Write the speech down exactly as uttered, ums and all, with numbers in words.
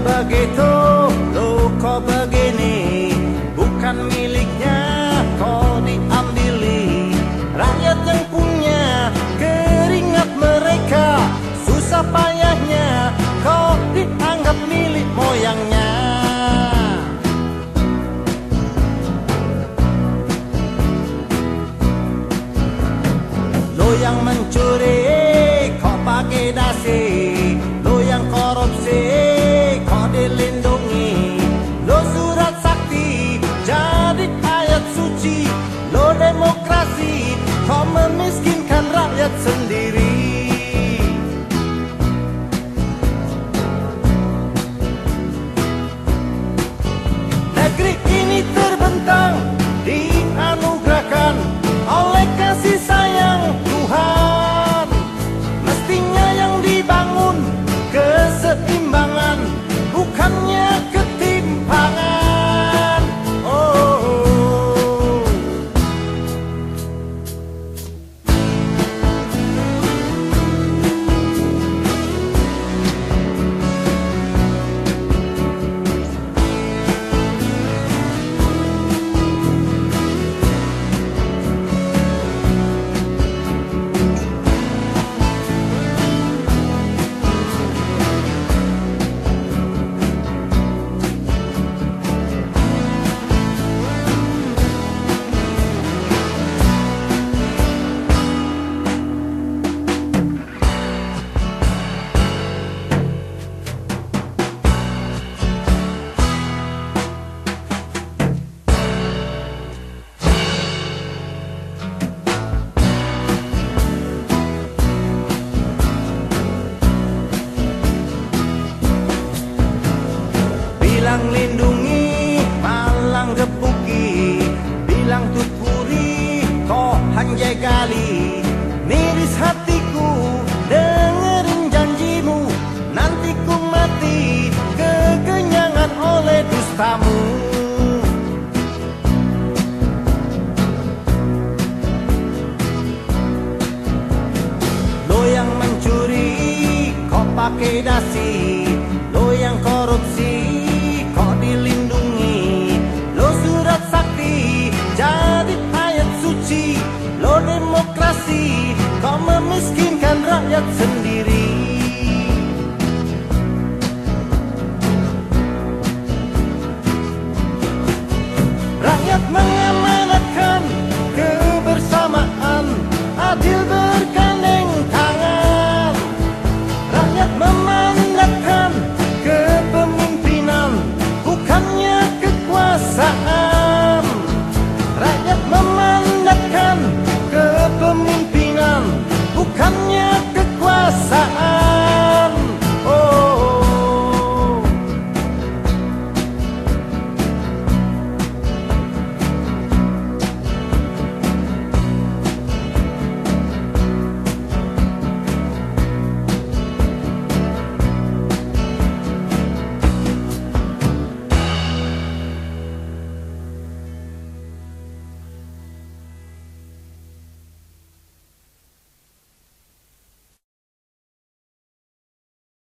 begitu, lo kok begini, bukan miliknya kau diambili. Rakyat yang punya keringat mereka, susah payahnya kau dianggap milik moyangnya. Lo yang mencuri kau pakai dasi, lo yang korupsi kau dilindungi. Lo surat sakti jadi ayat suci, lo demokrasi kau memiskinkan rakyat sendiri. Negeri ini terbentang dianugerahkan oleh kasih sayang Tuhan. Mestinya yang dibangun keseimbangan, bukannya ketimpangan. Oh, oh. Bilang lindungi, malang gepuki, bilang tutpuri, kok hanjai gali. Miris hatiku, dengerin janjimu, nanti ku mati kekenyangan oleh dustamu. Lo yang mencuri, kok pakai dasi,